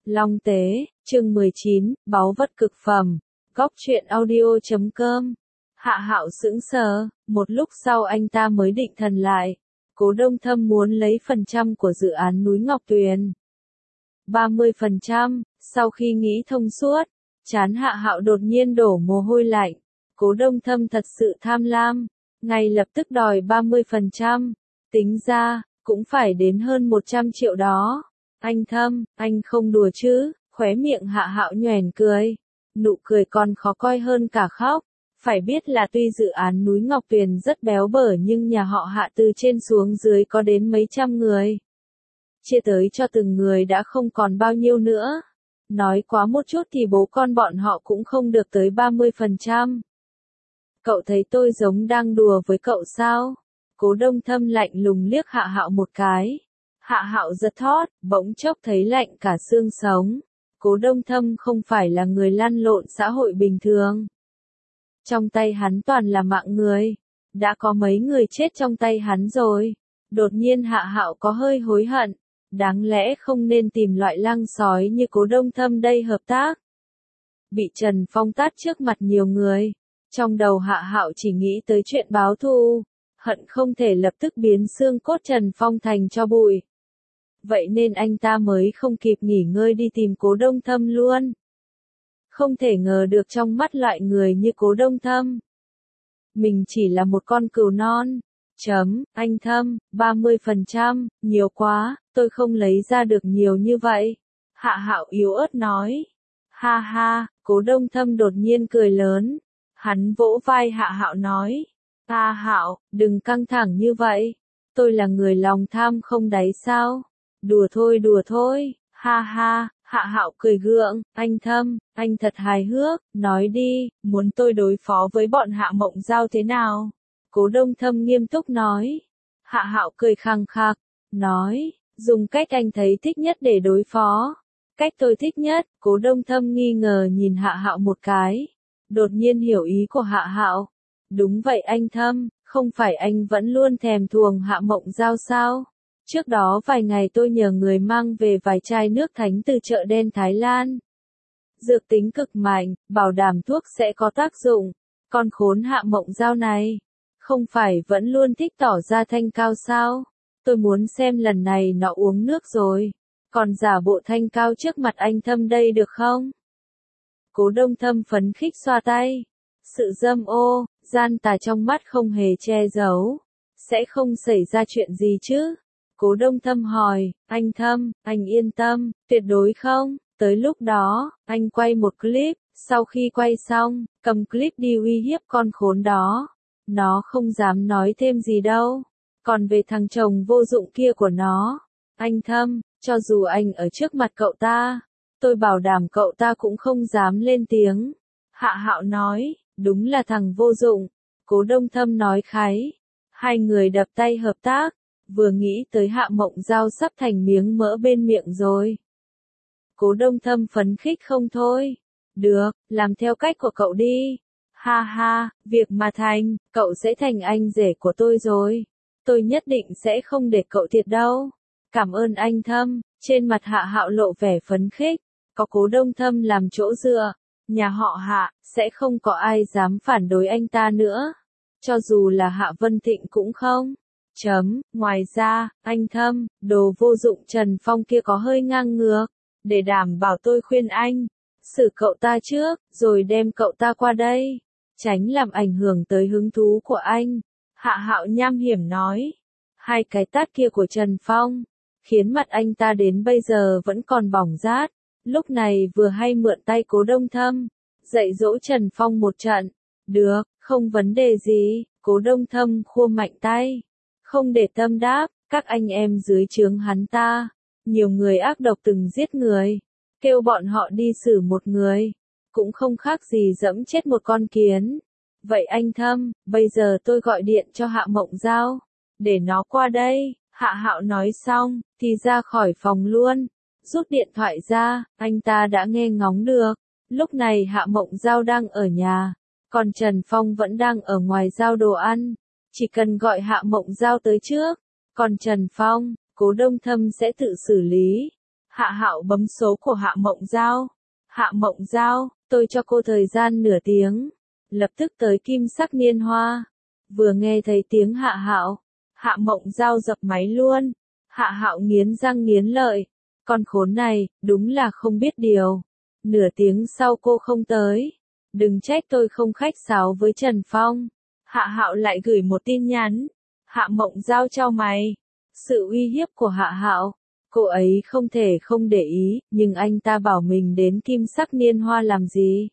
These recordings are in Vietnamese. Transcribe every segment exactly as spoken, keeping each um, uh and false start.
Long Tế, chương mười chín, báu vật cực phẩm. Góc truyện audio chấm com. Hạ Hạo sững sờ, một lúc sau anh ta mới định thần lại. Cố Đông Thâm muốn lấy phần trăm của dự án núi Ngọc Tuyền. ba mươi phần trăm, sau khi nghĩ thông suốt, trán Hạ Hạo đột nhiên đổ mồ hôi lạnh. Cố Đông Thâm thật sự tham lam, ngay lập tức đòi ba mươi phần trăm, tính ra, cũng phải đến hơn một trăm triệu đó. Anh Thâm, anh không đùa chứ? Khóe miệng Hạ Hạo nhoẻn cười. Nụ cười còn khó coi hơn cả khóc. Phải biết là tuy dự án núi Ngọc Tuyền rất béo bở nhưng nhà họ Hạ từ trên xuống dưới có đến mấy trăm người. Chia tới cho từng người đã không còn bao nhiêu nữa. Nói quá một chút thì bố con bọn họ cũng không được tới ba mươi phần trăm. Cậu thấy tôi giống đang đùa với cậu sao? Cố Đông Thâm lạnh lùng liếc Hạ Hạo một cái. Hạ Hạo giật thót, bỗng chốc thấy lạnh cả xương sống. Cố Đông Thâm không phải là người lăn lộn xã hội bình thường. Trong tay hắn toàn là mạng người. Đã có mấy người chết trong tay hắn rồi. Đột nhiên Hạ Hạo có hơi hối hận. Đáng lẽ không nên tìm loại lang sói như Cố Đông Thâm đây hợp tác. Bị Trần Phong tát trước mặt nhiều người. Trong đầu Hạ Hạo chỉ nghĩ tới chuyện báo thù. Hận không thể lập tức biến xương cốt Trần Phong thành cho bụi. Vậy nên anh ta mới không kịp nghỉ ngơi đi tìm Cố Đông Thâm luôn. Không thể ngờ được trong mắt loại người như Cố Đông Thâm. Mình chỉ là một con cừu non. Chấm, anh Thâm, ba mươi phần trăm, nhiều quá, tôi không lấy ra được nhiều như vậy. Hạ Hạo yếu ớt nói. Ha ha, Cố Đông Thâm đột nhiên cười lớn. Hắn vỗ vai Hạ Hạo nói. Ha Hạo, đừng căng thẳng như vậy. Tôi là người lòng tham không đáy sao? Đùa thôi đùa thôi, ha ha, Hạ Hạo cười gượng, anh Thâm, anh thật hài hước, nói đi, muốn tôi đối phó với bọn Hạ Mộng Giao thế nào? Cố Đông Thâm nghiêm túc nói. Hạ Hạo cười khăng khặc, nói, dùng cách anh thấy thích nhất để đối phó. Cách tôi thích nhất, Cố Đông Thâm nghi ngờ nhìn Hạ Hạo một cái. Đột nhiên hiểu ý của Hạ Hạo. Đúng vậy anh Thâm, không phải anh vẫn luôn thèm thuồng Hạ Mộng Giao sao? Trước đó vài ngày tôi nhờ người mang về vài chai nước thánh từ chợ đen Thái Lan. Dược tính cực mạnh, bảo đảm thuốc sẽ có tác dụng. Con khốn Hạ Mộng Giao này, không phải vẫn luôn thích tỏ ra thanh cao sao? Tôi muốn xem lần này nó uống nước rồi. Còn giả bộ thanh cao trước mặt anh Thâm đây được không? Cố Đông Thâm phấn khích xoa tay. Sự dâm ô, gian tà trong mắt không hề che giấu. Sẽ không xảy ra chuyện gì chứ? Cố Đông Thâm hỏi, anh Thâm, anh yên tâm, tuyệt đối không. Tới lúc đó, anh quay một clip, sau khi quay xong, cầm clip đi uy hiếp con khốn đó. Nó không dám nói thêm gì đâu. Còn về thằng chồng vô dụng kia của nó, anh Thâm, cho dù anh ở trước mặt cậu ta, tôi bảo đảm cậu ta cũng không dám lên tiếng. Hạ Hạo nói, đúng là thằng vô dụng. Cố Đông Thâm nói khái. Hai người đập tay hợp tác. Vừa nghĩ tới Hạ Mộng Giao sắp thành miếng mỡ bên miệng rồi. Cố Đông Thâm phấn khích không thôi. Được, làm theo cách của cậu đi. Ha ha, việc mà thành, cậu sẽ thành anh rể của tôi rồi. Tôi nhất định sẽ không để cậu thiệt đâu. Cảm ơn anh Thâm. Trên mặt Hạ Hạo lộ vẻ phấn khích. Có Cố Đông Thâm làm chỗ dựa, nhà họ Hạ, sẽ không có ai dám phản đối anh ta nữa. Cho dù là Hạ Vân Thịnh cũng không. Chấm, ngoài ra, anh Thâm, đồ vô dụng Trần Phong kia có hơi ngang ngược. Để đảm bảo tôi khuyên anh, xử cậu ta trước, rồi đem cậu ta qua đây. Tránh làm ảnh hưởng tới hứng thú của anh. Hạ Hạo nham hiểm nói. Hai cái tát kia của Trần Phong, khiến mặt anh ta đến bây giờ vẫn còn bỏng rát. Lúc này vừa hay mượn tay Cố Đông Thâm, dạy dỗ Trần Phong một trận. Được, không vấn đề gì, Cố Đông Thâm khua mạnh tay. Không để Tâm đáp, các anh em dưới trướng hắn ta, nhiều người ác độc từng giết người, kêu bọn họ đi xử một người, cũng không khác gì dẫm chết một con kiến. Vậy anh Thâm, bây giờ tôi gọi điện cho Hạ Mộng Giao, để nó qua đây. Hạ Hạo nói xong, thì ra khỏi phòng luôn, rút điện thoại ra, anh ta đã nghe ngóng được. Lúc này Hạ Mộng Giao đang ở nhà, còn Trần Phong vẫn đang ở ngoài giao đồ ăn. Chỉ cần gọi Hạ Mộng Giao tới trước, còn Trần Phong, Cố Đông Thâm sẽ tự xử lý. Hạ Hạo bấm số của Hạ Mộng Giao. Hạ Mộng Giao, tôi cho cô thời gian nửa tiếng. Lập tức tới Kim Sắc Niên Hoa. Vừa nghe thấy tiếng Hạ Hạo, Hạ Mộng Giao dập máy luôn. Hạ Hạo nghiến răng nghiến lợi. Con khốn này, đúng là không biết điều. Nửa tiếng sau cô không tới. Đừng trách tôi không khách sáo với Trần Phong. Hạ Hạo lại gửi một tin nhắn. Hạ Mộng Giao chau mày. Sự uy hiếp của Hạ Hạo, cô ấy không thể không để ý, nhưng anh ta bảo mình đến Kim Sắc Niên Hoa làm gì?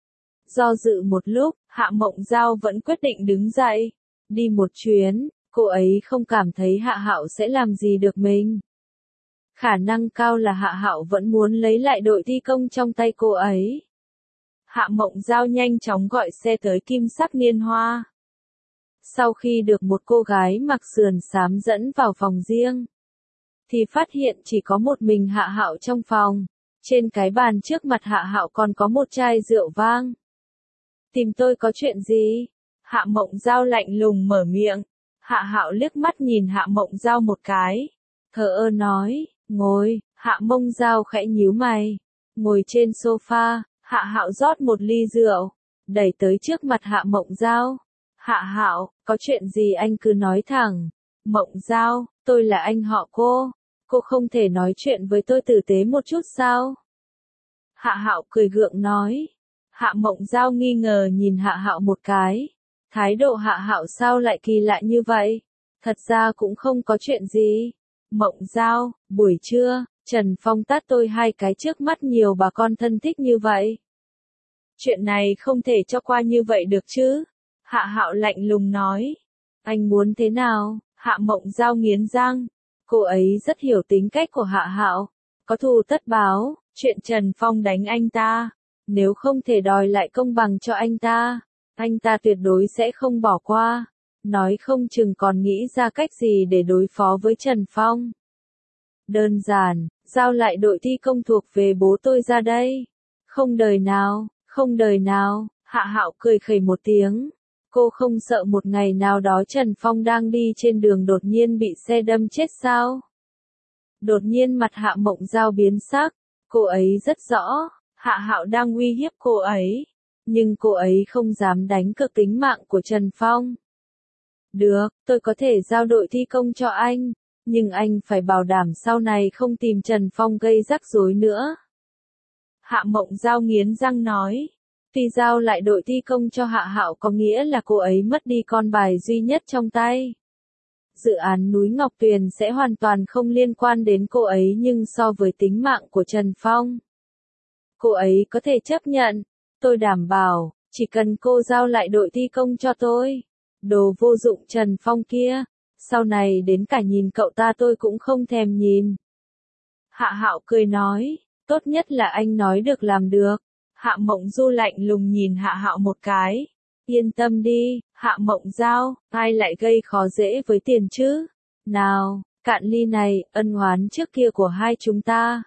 Do dự một lúc, Hạ Mộng Giao vẫn quyết định đứng dậy, đi một chuyến, cô ấy không cảm thấy Hạ Hạo sẽ làm gì được mình. Khả năng cao là Hạ Hạo vẫn muốn lấy lại đội thi công trong tay cô ấy. Hạ Mộng Giao nhanh chóng gọi xe tới Kim Sắc Niên Hoa. Sau khi được một cô gái mặc sườn xám dẫn vào phòng riêng, thì phát hiện chỉ có một mình Hạ Hạo trong phòng. Trên cái bàn trước mặt Hạ Hạo còn có một chai rượu vang. Tìm tôi có chuyện gì? Hạ Mộng Giao lạnh lùng mở miệng. Hạ Hạo liếc mắt nhìn Hạ Mộng Giao một cái. Thờ ơ nói, ngồi. Hạ Mộng Giao khẽ nhíu mày. Ngồi trên sofa, Hạ Hạo rót một ly rượu, đẩy tới trước mặt Hạ Mộng Giao. Hạ Hạo, có chuyện gì anh cứ nói thẳng. Mộng Giao, tôi là anh họ cô. Cô không thể nói chuyện với tôi tử tế một chút sao? Hạ Hạo cười gượng nói. Hạ Mộng Giao nghi ngờ nhìn Hạ Hạo một cái. Thái độ Hạ Hạo sao lại kỳ lạ như vậy? Thật ra cũng không có chuyện gì. Mộng Giao, buổi trưa, Trần Phong tát tôi hai cái trước mắt nhiều bà con thân thích như vậy. Chuyện này không thể cho qua như vậy được chứ? Hạ Hạo lạnh lùng nói. Anh muốn thế nào? Hạ Mộng Giao nghiến răng. Cô ấy rất hiểu tính cách của Hạ Hạo. Có thù tất báo, chuyện Trần Phong đánh anh ta. Nếu không thể đòi lại công bằng cho anh ta, anh ta tuyệt đối sẽ không bỏ qua. Nói không chừng còn nghĩ ra cách gì để đối phó với Trần Phong. Đơn giản, giao lại đội thi công thuộc về bố tôi ra đây. Không đời nào, không đời nào, Hạ Hạo cười khẩy một tiếng. Cô không sợ một ngày nào đó Trần Phong đang đi trên đường đột nhiên bị xe đâm chết sao? Đột nhiên mặt Hạ Mộng Giao biến sắc. Cô ấy rất rõ, Hạ Hạo đang uy hiếp cô ấy. Nhưng cô ấy không dám đánh cược tính mạng của Trần Phong. Được, tôi có thể giao đội thi công cho anh. Nhưng anh phải bảo đảm sau này không tìm Trần Phong gây rắc rối nữa. Hạ Mộng Giao nghiến răng nói. Tuy giao lại đội thi công cho Hạ Hạo có nghĩa là cô ấy mất đi con bài duy nhất trong tay. Dự án núi Ngọc Tuyền sẽ hoàn toàn không liên quan đến cô ấy, nhưng so với tính mạng của Trần Phong, cô ấy có thể chấp nhận. Tôi đảm bảo, chỉ cần cô giao lại đội thi công cho tôi. Đồ vô dụng Trần Phong kia, sau này đến cả nhìn cậu ta tôi cũng không thèm nhìn. Hạ Hạo cười nói, tốt nhất là anh nói được làm được. Hạ Mộng Du lạnh lùng nhìn Hạ Hạo một cái. Yên tâm đi, Hạ Mộng Giao, ai lại gây khó dễ với tiền chứ? Nào, cạn ly này, ân oán trước kia của hai chúng ta.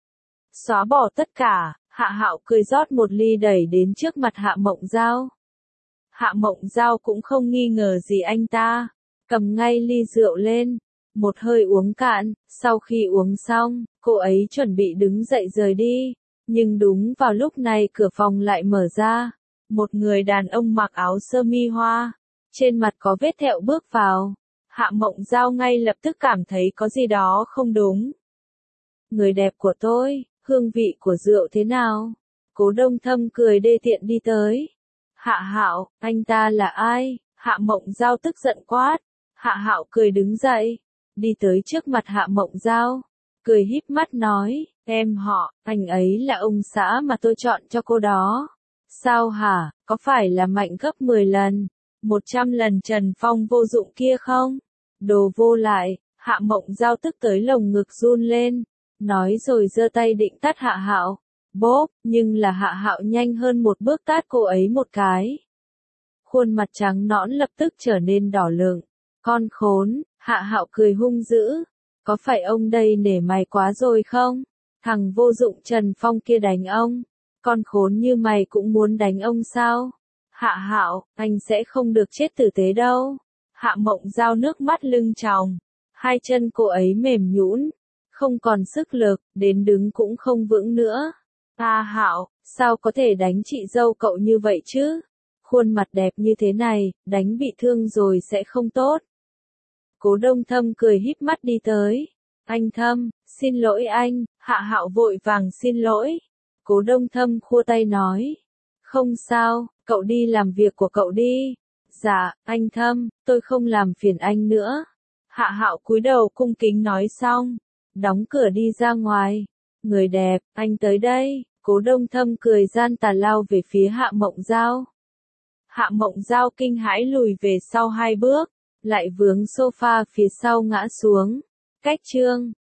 Xóa bỏ tất cả, Hạ Hạo cười rót một ly đẩy đến trước mặt Hạ Mộng Giao. Hạ Mộng Giao cũng không nghi ngờ gì anh ta, cầm ngay ly rượu lên, một hơi uống cạn, sau khi uống xong, cô ấy chuẩn bị đứng dậy rời đi. Nhưng đúng vào lúc này cửa phòng lại mở ra. Một người đàn ông mặc áo sơ mi hoa, trên mặt có vết thẹo bước vào. Hạ Mộng Giao ngay lập tức cảm thấy có gì đó không đúng. Người đẹp của tôi, hương vị của rượu thế nào? Cố Đông Thâm cười đê tiện đi tới. Hạ Hạo, anh ta là ai? Hạ Mộng Giao tức giận quát. Hạ Hạo cười đứng dậy, đi tới trước mặt Hạ Mộng Giao, cười híp mắt nói, em họ, anh ấy là ông xã mà tôi chọn cho cô đó. Sao hả, có phải là mạnh gấp mười lần, một trăm lần Trần Phong vô dụng kia không? Đồ vô lại, Hạ Mộng Giao tức tới lồng ngực run lên, nói rồi giơ tay định tát Hạ Hạo. Bốp, nhưng là Hạ Hạo nhanh hơn một bước tát cô ấy một cái. Khuôn mặt trắng nõn lập tức trở nên đỏ lựng. Con khốn, Hạ Hạo cười hung dữ. Có phải ông đây nể mày quá rồi không? Thằng vô dụng Trần Phong kia đánh ông. Con khốn như mày cũng muốn đánh ông sao? Hạ Hạo, anh sẽ không được chết tử tế đâu. Hạ Mộng Giao nước mắt lưng tròng. Hai chân cô ấy mềm nhũn. không còn sức lực, đến đứng cũng không vững nữa. A Hạo, sao có thể đánh chị dâu cậu như vậy chứ? Khuôn mặt đẹp như thế này, đánh bị thương rồi sẽ không tốt. Cố Đông Thâm cười híp mắt đi tới. Anh Thâm, xin lỗi anh, Hạ Hạo vội vàng xin lỗi. Cố Đông Thâm khua tay nói. Không sao, cậu đi làm việc của cậu đi. Dạ, anh Thâm, tôi không làm phiền anh nữa. Hạ Hạo cúi đầu cung kính nói xong, đóng cửa đi ra ngoài. Người đẹp, anh tới đây. Cố Đông Thâm cười gian tà lao về phía Hạ Mộng Giao. Hạ Mộng Giao kinh hãi lùi về sau hai bước, lại vướng sofa phía sau ngã xuống. Cách chương